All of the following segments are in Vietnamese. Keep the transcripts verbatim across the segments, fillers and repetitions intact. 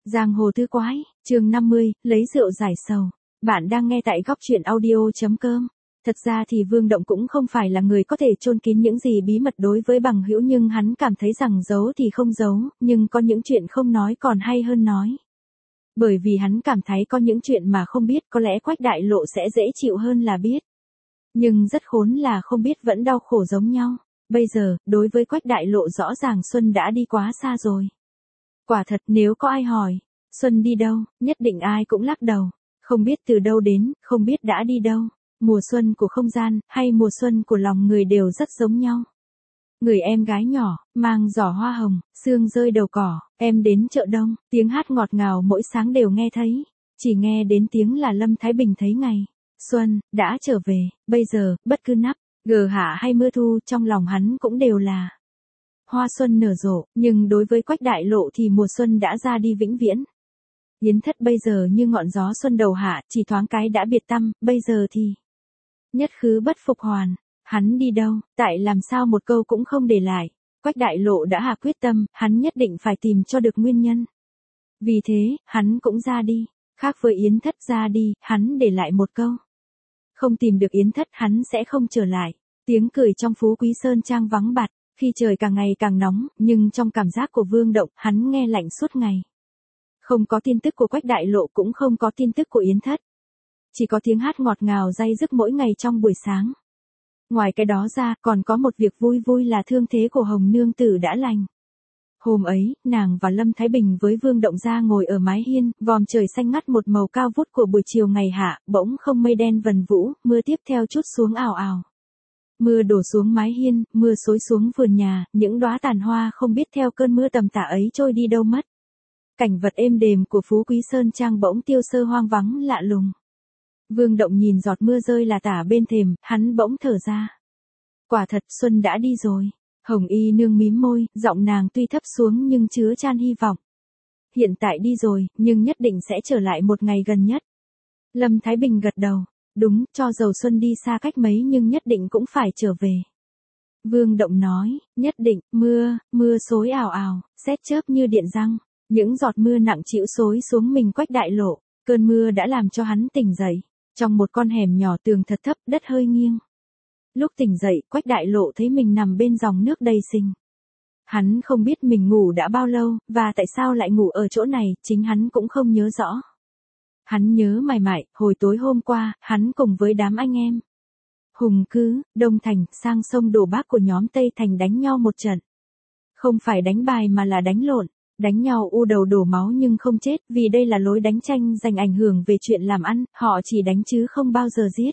Giang hồ tứ quái, chương năm mươi, lấy rượu giải sầu. Bạn đang nghe tại góc truyện audio.com. Thật ra thì Vương Động cũng không phải là người có thể chôn kín những gì bí mật đối với bằng hữu, nhưng hắn cảm thấy rằng giấu thì không giấu, nhưng có những chuyện không nói còn hay hơn nói. Bởi vì hắn cảm thấy có những chuyện mà không biết có lẽ Quách Đại Lộ sẽ dễ chịu hơn là biết. Nhưng rất khốn là không biết vẫn đau khổ giống nhau. Bây giờ, đối với Quách Đại Lộ rõ ràng Xuân đã đi quá xa rồi. Quả thật nếu có ai hỏi, Xuân đi đâu, nhất định ai cũng lắc đầu. Không biết từ đâu đến, không biết đã đi đâu. Mùa xuân của không gian, hay mùa xuân của lòng người đều rất giống nhau. Người em gái nhỏ, mang giỏ hoa hồng, sương rơi đầu cỏ, em đến chợ đông, tiếng hát ngọt ngào mỗi sáng đều nghe thấy. Chỉ nghe đến tiếng là Lâm Thái Bình thấy ngày xuân đã trở về. Bây giờ, bất cứ nắp, gờ hạ hay mưa thu, trong lòng hắn cũng đều là hoa xuân nở rộ. Nhưng đối với Quách Đại Lộ thì mùa xuân đã ra đi vĩnh viễn. Yến Thất bây giờ như ngọn gió xuân đầu hạ, chỉ thoáng cái đã biệt tâm. Bây giờ thì nhất khứ bất phục hoàn. Hắn đi đâu, tại làm sao một câu cũng không để lại. Quách Đại Lộ đã hạ quyết tâm, hắn nhất định phải tìm cho được nguyên nhân. Vì thế, hắn cũng ra đi. Khác với Yến Thất ra đi, hắn để lại một câu. Không tìm được Yến Thất hắn sẽ không trở lại. Tiếng cười trong Phú Quý Sơn Trang vắng bặt. Khi trời càng ngày càng nóng, nhưng trong cảm giác của Vương Động, hắn nghe lạnh suốt ngày. Không có tin tức của Quách Đại Lộ, cũng không có tin tức của Yến Thất. Chỉ có tiếng hát ngọt ngào day dứt mỗi ngày trong buổi sáng. Ngoài cái đó ra, còn có một việc vui vui là thương thế của Hồng Nương Tử đã lành. Hôm ấy, nàng và Lâm Thái Bình với Vương Động ra ngồi ở mái hiên, vòm trời xanh ngắt một màu cao vút của buổi chiều ngày hạ, bỗng không mây đen vần vũ, mưa tiếp theo trút xuống ào ào. Mưa đổ xuống mái hiên, mưa xối xuống vườn nhà, những đóa tàn hoa không biết theo cơn mưa tầm tã ấy trôi đi đâu mất. Cảnh vật êm đềm của Phú Quý Sơn Trang bỗng tiêu sơ hoang vắng lạ lùng. Vương Động nhìn giọt mưa rơi là tả bên thềm, hắn bỗng thở ra. Quả thật xuân đã đi rồi. Hồng Y Nương mím môi, giọng nàng tuy thấp xuống nhưng chứa chan hy vọng. Hiện tại đi rồi, nhưng nhất định sẽ trở lại một ngày gần nhất. Lâm Thái Bình gật đầu. Đúng, cho dầu xuân đi xa cách mấy nhưng nhất định cũng phải trở về. Vương Động nói, nhất định, mưa, mưa xối ào ào, sét chớp như điện răng. Những giọt mưa nặng trĩu xối xuống mình Quách Đại Lộ. Cơn mưa đã làm cho hắn tỉnh dậy. Trong một con hẻm nhỏ tường thật thấp, đất hơi nghiêng. Lúc tỉnh dậy, Quách Đại Lộ thấy mình nằm bên dòng nước đầy xình. Hắn không biết mình ngủ đã bao lâu, và tại sao lại ngủ ở chỗ này, chính hắn cũng không nhớ rõ. Hắn nhớ mải mải, hồi tối hôm qua, hắn cùng với đám anh em Hùng Cứ, Đông Thành, sang sông Đổ Bác của nhóm Tây Thành đánh nhau một trận. Không phải đánh bài mà là đánh lộn. Đánh nhau u đầu đổ máu nhưng không chết, vì đây là lối đánh tranh giành ảnh hưởng về chuyện làm ăn, họ chỉ đánh chứ không bao giờ giết.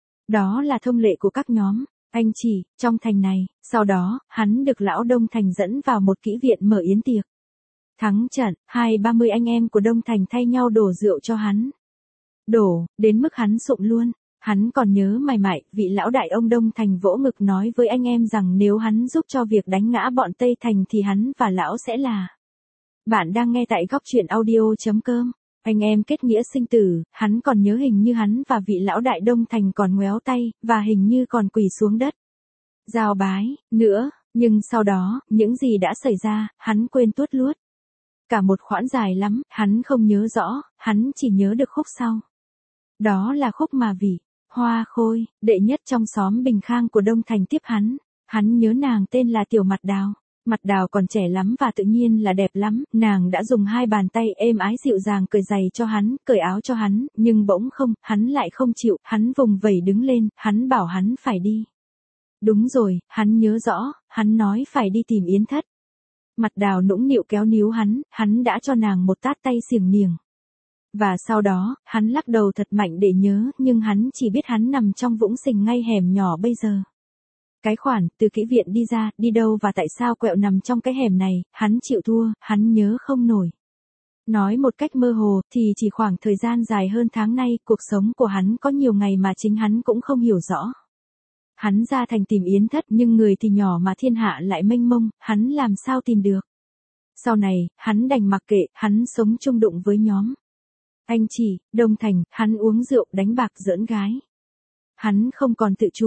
Đó là thông lệ của các nhóm, anh chỉ, trong thành này. Sau đó, hắn được lão Đông Thành dẫn vào một kỹ viện mở yến tiệc. Thắng trận, hai ba mươi anh em của Đông Thành thay nhau đổ rượu cho hắn. Đổ, đến mức hắn sụm luôn. Hắn còn nhớ mải mải, vị lão đại ông Đông Thành vỗ ngực nói với anh em rằng nếu hắn giúp cho việc đánh ngã bọn Tây Thành thì hắn và lão sẽ là. Bạn đang nghe tại góc truyện audio.com. Anh em kết nghĩa sinh tử, hắn còn nhớ hình như hắn và vị lão đại Đông Thành còn ngoéo tay, và hình như còn quỳ xuống đất. Giao bái, nữa, nhưng sau đó, những gì đã xảy ra, hắn quên tuốt luốt. Cả một khoản dài lắm, hắn không nhớ rõ, hắn chỉ nhớ được khúc sau. Đó là khúc mà vị Hoa Khôi, đệ nhất trong xóm Bình Khang của Đông Thành tiếp hắn. Hắn nhớ nàng tên là Tiểu Mặt Đào. Mặt Đào còn trẻ lắm và tự nhiên là đẹp lắm, nàng đã dùng hai bàn tay êm ái dịu dàng cởi giày cho hắn, cởi áo cho hắn, nhưng bỗng không, hắn lại không chịu, hắn vùng vẩy đứng lên, hắn bảo hắn phải đi. Đúng rồi, hắn nhớ rõ, hắn nói phải đi tìm Yến Thất. Mặt Đào nũng nịu kéo níu hắn, hắn đã cho nàng một tát tay xiềng niềng. Và sau đó, hắn lắc đầu thật mạnh để nhớ, nhưng hắn chỉ biết hắn nằm trong vũng sình ngay hẻm nhỏ bây giờ. Cái khoản, từ kỹ viện đi ra, đi đâu và tại sao quẹo nằm trong cái hẻm này, hắn chịu thua, hắn nhớ không nổi. Nói một cách mơ hồ, thì chỉ khoảng thời gian dài hơn tháng nay, cuộc sống của hắn có nhiều ngày mà chính hắn cũng không hiểu rõ. Hắn ra thành tìm Yến Thất nhưng người thì nhỏ mà thiên hạ lại mênh mông, hắn làm sao tìm được. Sau này, hắn đành mặc kệ, hắn sống chung đụng với nhóm anh chỉ, Đông Thành, hắn uống rượu đánh bạc giỡn gái. Hắn không còn tự chủ.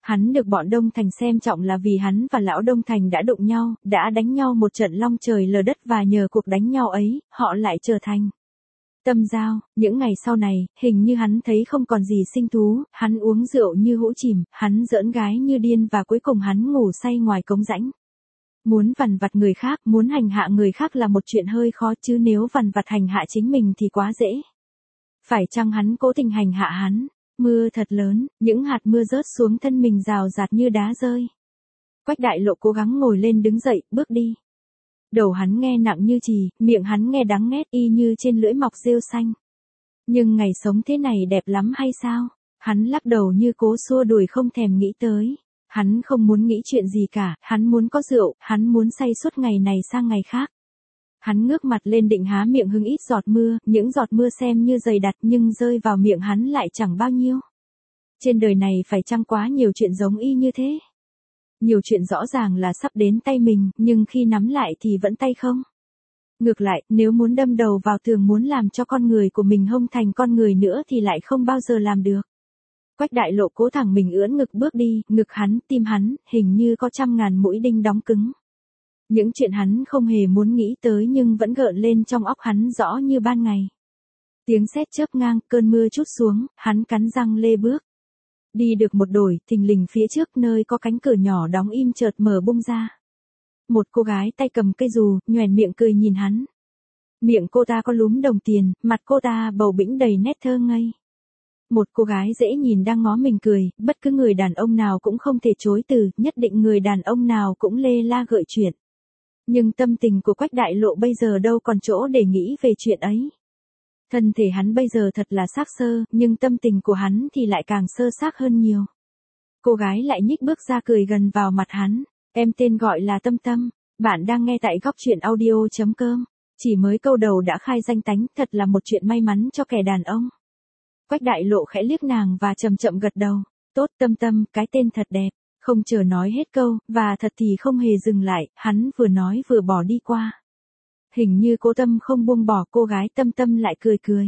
Hắn được bọn Đông Thành xem trọng là vì hắn và lão Đông Thành đã đụng nhau, đã đánh nhau một trận long trời lở đất và nhờ cuộc đánh nhau ấy, họ lại trở thành tâm giao. Những ngày sau này, hình như hắn thấy không còn gì sinh thú, hắn uống rượu như hũ chìm, hắn giỡn gái như điên và cuối cùng hắn ngủ say ngoài cống rãnh. Muốn vằn vặt người khác, muốn hành hạ người khác là một chuyện hơi khó chứ nếu vằn vặt hành hạ chính mình thì quá dễ. Phải chăng hắn cố tình hành hạ hắn? Mưa thật lớn, những hạt mưa rớt xuống thân mình rào rạt như đá rơi. Quách Đại Lộ cố gắng ngồi lên đứng dậy, bước đi. Đầu hắn nghe nặng như chì, miệng hắn nghe đắng nghét y như trên lưỡi mọc rêu xanh. Nhưng ngày sống thế này đẹp lắm hay sao? Hắn lắc đầu như cố xua đuổi không thèm nghĩ tới. Hắn không muốn nghĩ chuyện gì cả, hắn muốn có rượu, hắn muốn say suốt ngày này sang ngày khác. Hắn ngước mặt lên định há miệng hứng ít giọt mưa, những giọt mưa xem như dày đặc nhưng rơi vào miệng hắn lại chẳng bao nhiêu. Trên đời này phải chăng quá nhiều chuyện giống y như thế? Nhiều chuyện rõ ràng là sắp đến tay mình, nhưng khi nắm lại thì vẫn tay không. Ngược lại, nếu muốn đâm đầu vào tường muốn làm cho con người của mình hông thành con người nữa thì lại không bao giờ làm được. Quách Đại Lộ cố thẳng mình ưỡn ngực bước đi, ngực hắn, tim hắn, hình như có trăm ngàn mũi đinh đóng cứng. Những chuyện hắn không hề muốn nghĩ tới nhưng vẫn gợn lên trong óc hắn rõ như ban ngày. Tiếng sét chớp ngang, cơn mưa trút xuống, hắn cắn răng lê bước. Đi được một đồi, thình lình phía trước nơi có cánh cửa nhỏ đóng im chợt mở bung ra. Một cô gái tay cầm cây dù, nhoẻn miệng cười nhìn hắn. Miệng cô ta có lúm đồng tiền, mặt cô ta bầu bĩnh đầy nét thơ ngây. Một cô gái dễ nhìn đang ngó mình cười, bất cứ người đàn ông nào cũng không thể chối từ, nhất định người đàn ông nào cũng lê la gợi chuyện. Nhưng tâm tình của Quách Đại Lộ bây giờ đâu còn chỗ để nghĩ về chuyện ấy. Thân thể hắn bây giờ thật là xác xơ, nhưng tâm tình của hắn thì lại càng sơ xác hơn nhiều. Cô gái lại nhích bước ra cười gần vào mặt hắn. Em tên gọi là Tâm Tâm, bạn đang nghe tại góc truyện audio chấm com. Chỉ mới câu đầu đã khai danh tánh, thật là một chuyện may mắn cho kẻ đàn ông. Quách Đại Lộ khẽ liếc nàng và chậm chậm gật đầu. Tốt Tâm Tâm, cái tên thật đẹp. Không chờ nói hết câu, và thật thì không hề dừng lại, hắn vừa nói vừa bỏ đi qua. Hình như cố tâm không buông bỏ cô gái Tâm Tâm lại cười cười.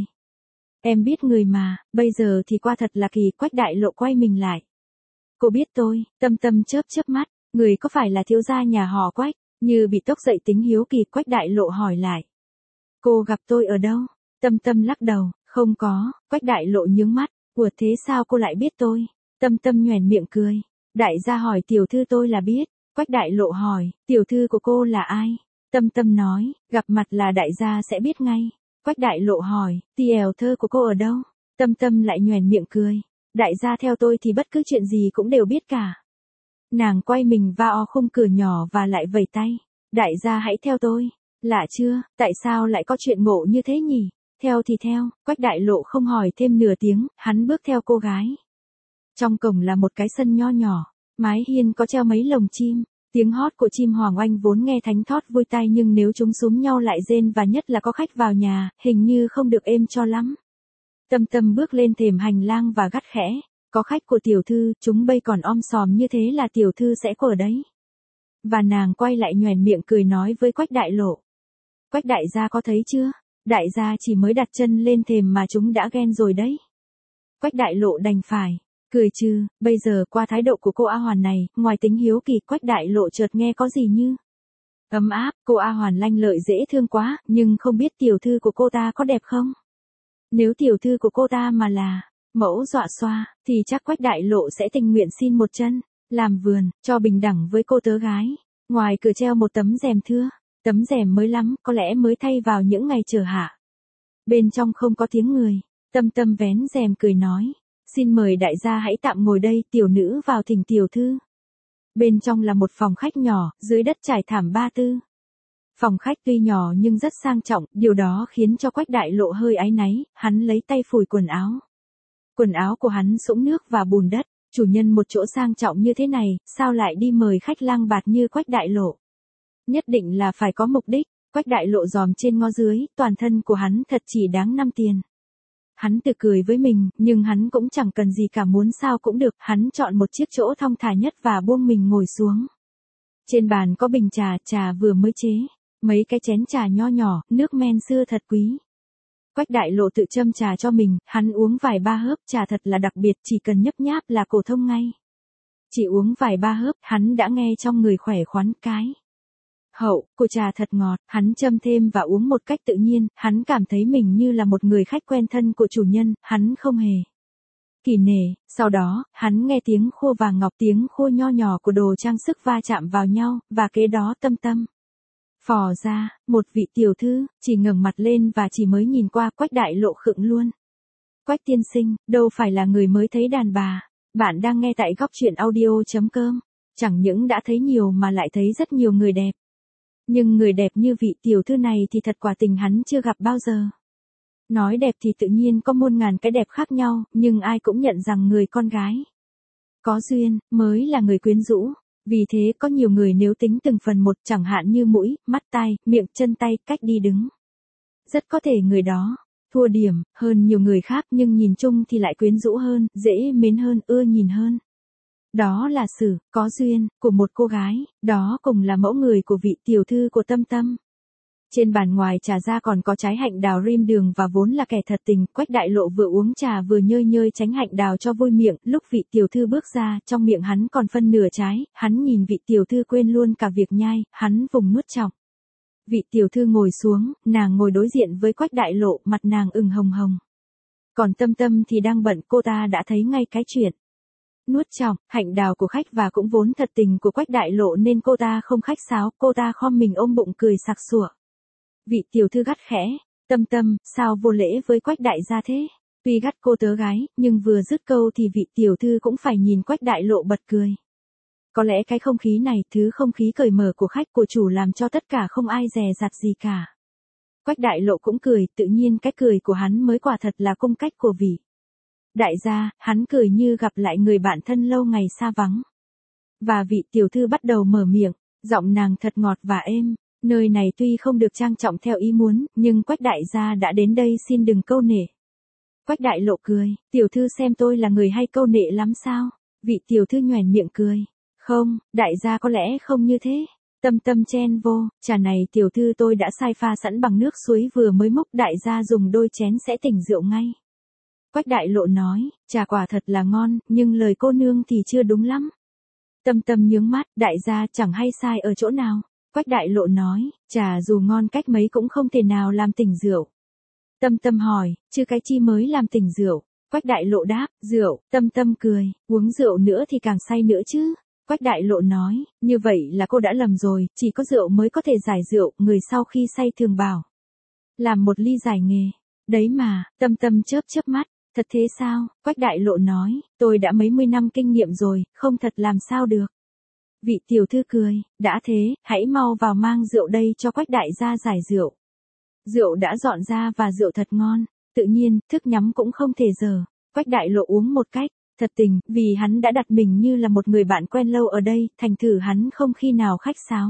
Em biết người mà, bây giờ thì qua thật là kỳ. Quách Đại Lộ quay mình lại. Cô biết tôi, Tâm Tâm chớp chớp mắt, người có phải là thiếu gia nhà họ Quách? Như bị tốc dậy tính hiếu kỳ, Quách Đại Lộ hỏi lại. Cô gặp tôi ở đâu? Tâm Tâm lắc đầu, không có. Quách Đại Lộ nhướng mắt, ủa thế sao cô lại biết tôi? Tâm Tâm nhoẻn miệng cười. Đại gia hỏi tiểu thư tôi là biết. Quách Đại Lộ hỏi, tiểu thư của cô là ai? Tâm Tâm nói, gặp mặt là đại gia sẽ biết ngay. Quách Đại Lộ hỏi, tiểu thơ của cô ở đâu? Tâm Tâm lại nhoẻn miệng cười. Đại gia theo tôi thì bất cứ chuyện gì cũng đều biết cả. Nàng quay mình vào khung cửa nhỏ và lại vẩy tay. Đại gia hãy theo tôi. Lạ chưa, tại sao lại có chuyện ngộ như thế nhỉ? Theo thì theo, Quách Đại Lộ không hỏi thêm nửa tiếng, hắn bước theo cô gái. Trong cổng là một cái sân nho nhỏ, mái hiên có treo mấy lồng chim. Tiếng hót của chim hoàng oanh vốn nghe thánh thót vui tai nhưng nếu chúng súm nhau lại rên và nhất là có khách vào nhà, hình như không được êm cho lắm. Tâm Tâm bước lên thềm hành lang và gắt khẽ. Có khách của tiểu thư, chúng bây còn om sòm như thế là tiểu thư sẽ có ở đấy. Và nàng quay lại nhoẻn miệng cười nói với Quách Đại Lộ. Quách đại gia có thấy chưa? Đại gia chỉ mới đặt chân lên thềm mà chúng đã ghen rồi đấy. Quách Đại Lộ đành phải cười chứ, bây giờ qua thái độ của cô A Hoàn này, ngoài tính hiếu kỳ, Quách Đại Lộ chợt nghe có gì như ấm áp. Cô A Hoàn lanh lợi dễ thương quá, nhưng không biết tiểu thư của cô ta có đẹp không? Nếu tiểu thư của cô ta mà là mẫu dọa xoa, thì chắc Quách Đại Lộ sẽ tình nguyện xin một chân làm vườn, cho bình đẳng với cô tớ gái. Ngoài cửa treo một tấm rèm thưa, tấm rèm mới lắm, có lẽ mới thay vào những ngày chờ hạ. Bên trong không có tiếng người. Tâm Tâm vén rèm cười nói, xin mời đại gia hãy tạm ngồi đây, tiểu nữ vào thỉnh tiểu thư. Bên trong là một phòng khách nhỏ, dưới đất trải thảm ba tư. Phòng khách tuy nhỏ nhưng rất sang trọng, điều đó khiến cho Quách Đại Lộ hơi áy náy, hắn lấy tay phủi quần áo. Quần áo của hắn sũng nước và bùn đất, chủ nhân một chỗ sang trọng như thế này, sao lại đi mời khách lang bạt như Quách Đại Lộ? Nhất định là phải có mục đích. Quách Đại Lộ dòm trên ngó dưới, toàn thân của hắn thật chỉ đáng năm tiền. Hắn tự cười với mình, nhưng hắn cũng chẳng cần gì cả, muốn sao cũng được, hắn chọn một chiếc chỗ thong thả nhất và buông mình ngồi xuống. Trên bàn có bình trà, trà vừa mới chế, mấy cái chén trà nho nhỏ, nước men xưa thật quý. Quách Đại Lộ tự châm trà cho mình, hắn uống vài ba hớp, trà thật là đặc biệt, chỉ cần nhấp nháp là cổ thông ngay. Chỉ uống vài ba hớp, hắn đã nghe trong người khỏe khoắn cái. Hậu, của trà thật ngọt, hắn châm thêm và uống một cách tự nhiên, hắn cảm thấy mình như là một người khách quen thân của chủ nhân, hắn không hề kỳ nể. Sau đó, hắn nghe tiếng khô vàng ngọc, tiếng khô nho nhỏ của đồ trang sức va chạm vào nhau, và kế đó Tâm Tâm phò ra, một vị tiểu thư, chỉ ngẩng mặt lên và chỉ mới nhìn qua, Quách Đại Lộ khựng luôn. Quách tiên sinh, đâu phải là người mới thấy đàn bà. Bạn đang nghe tại góc truyện audio chấm com. Chẳng những đã thấy nhiều mà lại thấy rất nhiều người đẹp. Nhưng người đẹp như vị tiểu thư này thì thật quả tình hắn chưa gặp bao giờ. Nói đẹp thì tự nhiên có muôn ngàn cái đẹp khác nhau, nhưng ai cũng nhận rằng người con gái có duyên mới là người quyến rũ. Vì thế có nhiều người nếu tính từng phần một, chẳng hạn như mũi, mắt, tai, miệng, chân tay, cách đi đứng, rất có thể người đó thua điểm hơn nhiều người khác, nhưng nhìn chung thì lại quyến rũ hơn, dễ mến hơn, ưa nhìn hơn. Đó là sự có duyên của một cô gái, đó cùng là mẫu người của vị tiểu thư của Tâm Tâm. Trên bàn ngoài trà ra còn có trái hạnh đào rim đường và vốn là kẻ thật tình, Quách Đại Lộ vừa uống trà vừa nhơi nhơi tránh hạnh đào cho vui miệng, lúc vị tiểu thư bước ra, trong miệng hắn còn phân nửa trái, hắn nhìn vị tiểu thư quên luôn cả việc nhai, hắn vùng nuốt trọng. Vị tiểu thư ngồi xuống, nàng ngồi đối diện với Quách Đại Lộ, mặt nàng ửng hồng hồng. Còn Tâm Tâm thì đang bận, cô ta đã thấy ngay cái chuyện nuốt trọng hạnh đào của khách và cũng vốn thật tình của Quách Đại Lộ nên cô ta không khách sáo, cô ta khom mình ôm bụng cười sặc sụa. Vị tiểu thư gắt khẽ, Tâm Tâm, sao vô lễ với Quách đại gia thế? Tuy gắt cô tớ gái, nhưng vừa dứt câu thì vị tiểu thư cũng phải nhìn Quách Đại Lộ bật cười. Có lẽ cái không khí này, thứ không khí cởi mở của khách của chủ làm cho tất cả không ai dè dặt gì cả. Quách Đại Lộ cũng cười, tự nhiên cái cười của hắn mới quả thật là cung cách của vị đại gia, hắn cười như gặp lại người bạn thân lâu ngày xa vắng. Và vị tiểu thư bắt đầu mở miệng, giọng nàng thật ngọt và êm. Nơi này tuy không được trang trọng theo ý muốn, nhưng Quách đại gia đã đến đây xin đừng câu nệ. Quách Đại Lộ cười, tiểu thư xem tôi là người hay câu nệ lắm sao? Vị tiểu thư nhoẻn miệng cười. Không, đại gia có lẽ không như thế. Tâm Tâm chen vô, trà này tiểu thư tôi đã sai pha sẵn bằng nước suối vừa mới múc, đại gia dùng đôi chén sẽ tỉnh rượu ngay. Quách Đại Lộ nói, trà quả thật là ngon, nhưng lời cô nương thì chưa đúng lắm. Tâm Tâm nhướng mắt, đại gia chẳng hay sai ở chỗ nào. Quách Đại Lộ nói, trà dù ngon cách mấy cũng không thể nào làm tỉnh rượu. Tâm Tâm hỏi, chứ cái chi mới làm tỉnh rượu? Quách Đại Lộ đáp, rượu. Tâm Tâm cười, uống rượu nữa thì càng say nữa chứ. Quách Đại Lộ nói, như vậy là cô đã lầm rồi, chỉ có rượu mới có thể giải rượu, người sau khi say thường bảo làm một ly giải nghề. Đấy mà, Tâm Tâm chớp chớp mắt, thật thế sao? Quách Đại Lộ nói, tôi đã mấy mươi năm kinh nghiệm rồi, không thật làm sao được. Vị tiểu thư cười, đã thế, hãy mau vào mang rượu đây cho Quách đại gia giải rượu. Rượu đã dọn ra và rượu thật ngon, tự nhiên, thức nhắm cũng không thể dở. Quách Đại Lộ uống một cách thật tình, vì hắn đã đặt mình như là một người bạn quen lâu ở đây, thành thử hắn không khi nào khách sáo.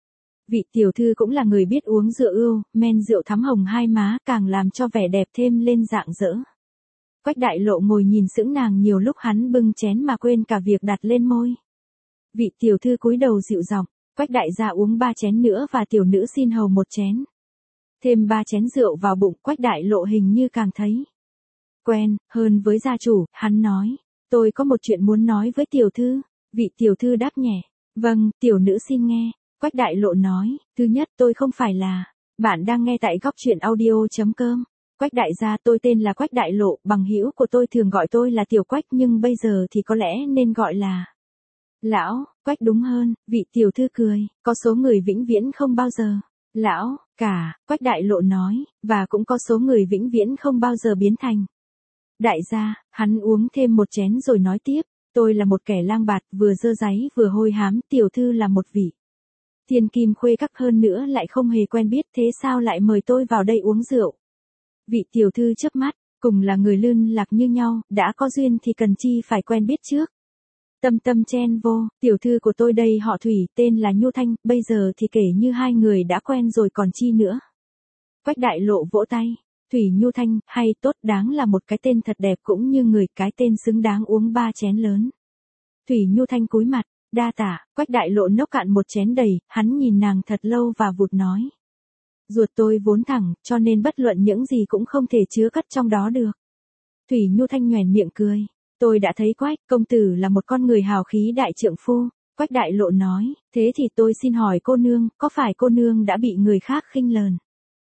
Vị tiểu thư cũng là người biết uống rượu ưu, men rượu thắm hồng hai má, càng làm cho vẻ đẹp thêm lên rạng rỡ. Quách Đại Lộ ngồi nhìn sững nàng nhiều lúc, hắn bưng chén mà quên cả việc đặt lên môi. Vị tiểu thư cúi đầu dịu giọng, Quách đại gia uống ba chén nữa và tiểu nữ xin hầu một chén. Thêm ba chén rượu vào bụng, Quách Đại Lộ hình như càng thấy quen hơn với gia chủ, hắn nói, tôi có một chuyện muốn nói với tiểu thư. Vị tiểu thư đáp nhẹ, vâng, tiểu nữ xin nghe. Quách Đại Lộ nói, thứ nhất tôi không phải là, bạn đang nghe tại góc truyện audio chấm com. Quách đại gia, tôi tên là Quách Đại Lộ, bằng hữu của tôi thường gọi tôi là Tiểu Quách, nhưng bây giờ thì có lẽ nên gọi là Lão Quách đúng hơn. Vị tiểu thư cười, có số người vĩnh viễn không bao giờ lão cả, Quách Đại Lộ nói, và cũng có số người vĩnh viễn không bao giờ biến thành đại gia. Hắn uống thêm một chén rồi nói tiếp, tôi là một kẻ lang bạt, vừa dơ dáy vừa hôi hám, tiểu thư là một vị thiên kim khuê các, hơn nữa lại không hề quen biết, thế sao lại mời tôi vào đây uống rượu? Vị tiểu thư chớp mắt, cùng là người lươn lạc như nhau, đã có duyên thì cần chi phải quen biết trước. Tâm Tâm chen vô, tiểu thư của tôi đây họ Thủy, tên là Nhu Thanh, bây giờ thì kể như hai người đã quen rồi còn chi nữa. Quách Đại Lộ vỗ tay, Thủy Nhu Thanh, hay, tốt, đáng là một cái tên thật đẹp, cũng như người, cái tên xứng đáng uống ba chén lớn. Thủy Nhu Thanh cúi mặt, đa tạ. Quách Đại Lộ nốc cạn một chén đầy, hắn nhìn nàng thật lâu và vụt nói, ruột tôi vốn thẳng, cho nên bất luận những gì cũng không thể chứa cất trong đó được. Thủy Nhu Thanh nhoẻn miệng cười, Tôi đã thấy Quách công tử là một con người hào khí đại trượng phu. Quách Đại Lộ nói, thế thì tôi xin hỏi cô nương, có phải cô nương đã bị người khác khinh lờn?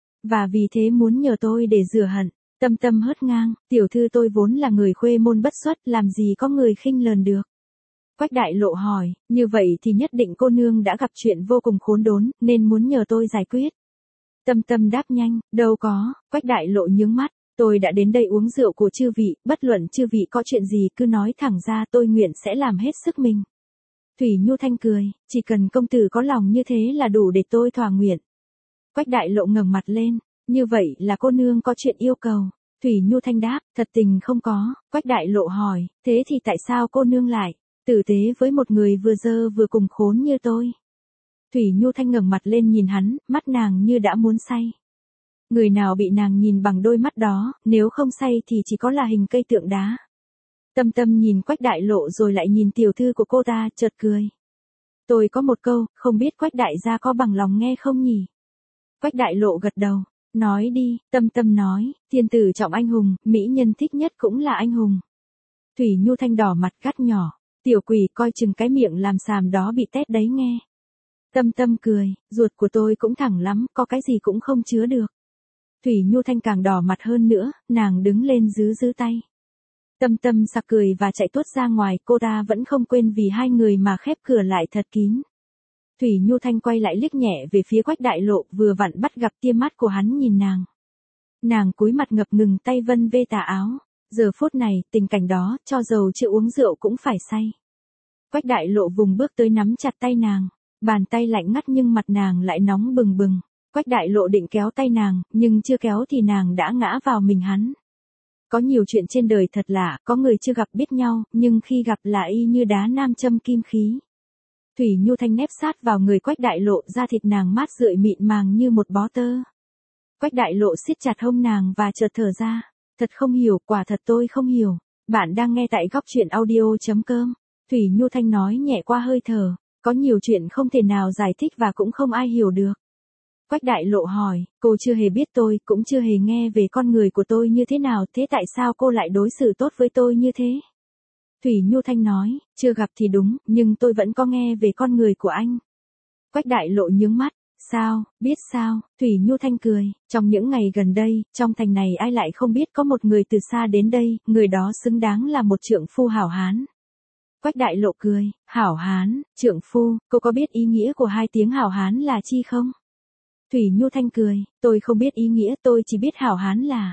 Và vì thế muốn nhờ tôi để rửa hận. Tâm Tâm hớt ngang, tiểu thư tôi vốn là người khuê môn bất xuất, làm gì có người khinh lờn được. Quách Đại Lộ hỏi, như vậy thì nhất định cô nương đã gặp chuyện vô cùng khốn đốn, nên muốn nhờ tôi giải quyết. Tâm Tâm đáp nhanh, đâu có. Quách Đại Lộ nhướng mắt, tôi đã đến đây uống rượu của chư vị, bất luận chư vị có chuyện gì cứ nói thẳng ra, tôi nguyện sẽ làm hết sức mình. Thủy Nhu Thanh cười, chỉ cần công tử có lòng như thế là đủ để tôi thỏa nguyện. Quách Đại Lộ ngẩng mặt lên, như vậy là cô nương có chuyện yêu cầu. Thủy Nhu Thanh đáp, thật tình không có. Quách Đại Lộ hỏi, thế thì tại sao cô nương lại tử tế với một người vừa dơ vừa cùng khốn như tôi? Thủy Nhu Thanh ngẩng mặt lên nhìn hắn, mắt nàng như đã muốn say. Người nào bị nàng nhìn bằng đôi mắt đó, nếu không say thì chỉ có là hình cây tượng đá. Tâm Tâm nhìn Quách Đại Lộ rồi lại nhìn tiểu thư của cô ta, chợt cười. Tôi có một câu, không biết Quách đại gia có bằng lòng nghe không nhỉ? Quách Đại Lộ gật đầu, nói đi. Tâm Tâm nói, thiên tử trọng anh hùng, mỹ nhân thích nhất cũng là anh hùng. Thủy Nhu Thanh đỏ mặt gắt nhỏ, tiểu quỷ coi chừng cái miệng làm xàm đó bị tét đấy nghe. Tâm Tâm cười, ruột của tôi cũng thẳng lắm, có cái gì cũng không chứa được. Thủy Nhu Thanh càng đỏ mặt hơn nữa, nàng đứng lên giữ giữ tay. Tâm Tâm sặc cười và chạy tuốt ra ngoài, cô ta vẫn không quên vì hai người mà khép cửa lại thật kín. Thủy Nhu Thanh quay lại liếc nhẹ về phía Quách Đại Lộ, vừa vặn bắt gặp tia mắt của hắn nhìn nàng. Nàng cúi mặt ngập ngừng tay vân vê tà áo. Giờ phút này, tình cảnh đó, cho dầu chưa uống rượu cũng phải say. Quách Đại Lộ vùng bước tới nắm chặt tay nàng. Bàn tay lạnh ngắt nhưng mặt nàng lại nóng bừng bừng. Quách Đại Lộ định kéo tay nàng, nhưng chưa kéo thì nàng đã ngã vào mình hắn. Có nhiều chuyện trên đời thật lạ, có người chưa gặp biết nhau, nhưng khi gặp là y như đá nam châm kim khí. Thủy Nhu Thanh nép sát vào người Quách Đại Lộ, da thịt nàng mát rượi mịn màng như một bó tơ. Quách Đại Lộ siết chặt hông nàng và chợt thở ra. Thật không hiểu, quả thật tôi không hiểu. Bạn đang nghe tại góc truyện audio chấm com. Thủy Nhu Thanh nói nhẹ qua hơi thở. Có nhiều chuyện không thể nào giải thích và cũng không ai hiểu được. Quách Đại Lộ hỏi, cô chưa hề biết tôi, cũng chưa hề nghe về con người của tôi như thế nào, thế tại sao cô lại đối xử tốt với tôi như thế? Thủy Nhu Thanh nói, chưa gặp thì đúng, nhưng tôi vẫn có nghe về con người của anh. Quách Đại Lộ nhướng mắt, sao, biết sao? Thủy Nhu Thanh cười, trong những ngày gần đây, trong thành này ai lại không biết có một người từ xa đến đây, người đó xứng đáng là một trượng phu hảo hán. Quách Đại Lộ cười, hảo hán, trượng phu, cô có biết ý nghĩa của hai tiếng hảo hán là chi không? Thủy Nhu Thanh cười, tôi không biết ý nghĩa, tôi chỉ biết hảo hán là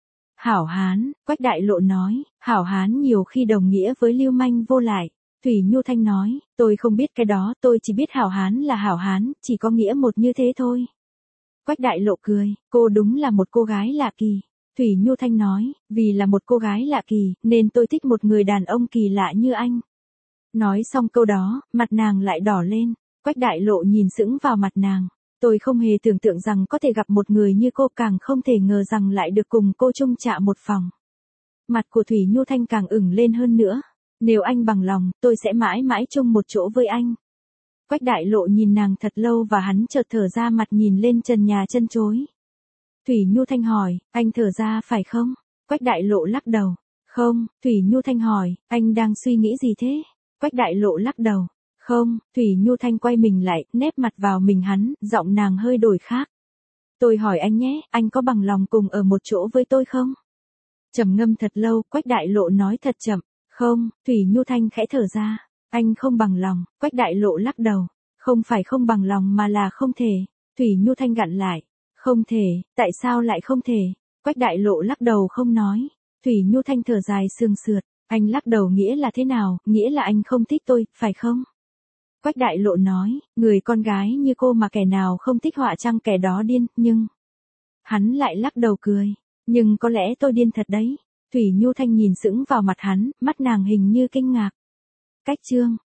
hảo hán. Quách Đại Lộ nói, hảo hán nhiều khi đồng nghĩa với lưu manh vô lại. Thủy Nhu Thanh nói, tôi không biết cái đó, tôi chỉ biết hảo hán là hảo hán, chỉ có nghĩa một như thế thôi. Quách Đại Lộ cười, cô đúng là một cô gái lạ kỳ. Thủy Nhu Thanh nói, vì là một cô gái lạ kỳ, nên tôi thích một người đàn ông kỳ lạ như anh. Nói xong câu đó, mặt nàng lại đỏ lên. Quách Đại Lộ nhìn sững vào mặt nàng. Tôi không hề tưởng tượng rằng có thể gặp một người như cô, càng không thể ngờ rằng lại được cùng cô chung trạ một phòng. Mặt của Thủy Nhu Thanh càng ửng lên hơn nữa. Nếu anh bằng lòng, tôi sẽ mãi mãi chung một chỗ với anh. Quách Đại Lộ nhìn nàng thật lâu và hắn chợt thở ra, mặt nhìn lên trần nhà chân chối. Thủy Nhu Thanh hỏi, anh thở ra phải không? Quách Đại Lộ lắc đầu. Không. Thủy Nhu Thanh hỏi, anh đang suy nghĩ gì thế? Quách Đại Lộ lắc đầu. Không. Thủy Nhu Thanh quay mình lại, nép mặt vào mình hắn, giọng nàng hơi đổi khác. Tôi hỏi anh nhé, anh có bằng lòng cùng ở một chỗ với tôi không? Trầm ngâm thật lâu, Quách Đại Lộ nói thật chậm. Không. Thủy Nhu Thanh khẽ thở ra. Anh không bằng lòng. Quách Đại Lộ lắc đầu. Không phải không bằng lòng mà là không thể. Thủy Nhu Thanh gặn lại. Không thể, tại sao lại không thể? Quách Đại Lộ lắc đầu không nói. Thủy Nhu Thanh thở dài sương sượt. Anh lắc đầu nghĩa là thế nào? Nghĩa là anh không thích tôi, phải không? Quách Đại Lộ nói, người con gái như cô mà kẻ nào không thích họa chăng kẻ đó điên, nhưng... Hắn lại lắc đầu cười. Nhưng có lẽ tôi điên thật đấy. Thủy Nhu Thanh nhìn sững vào mặt hắn, mắt nàng hình như kinh ngạc. Cách chương.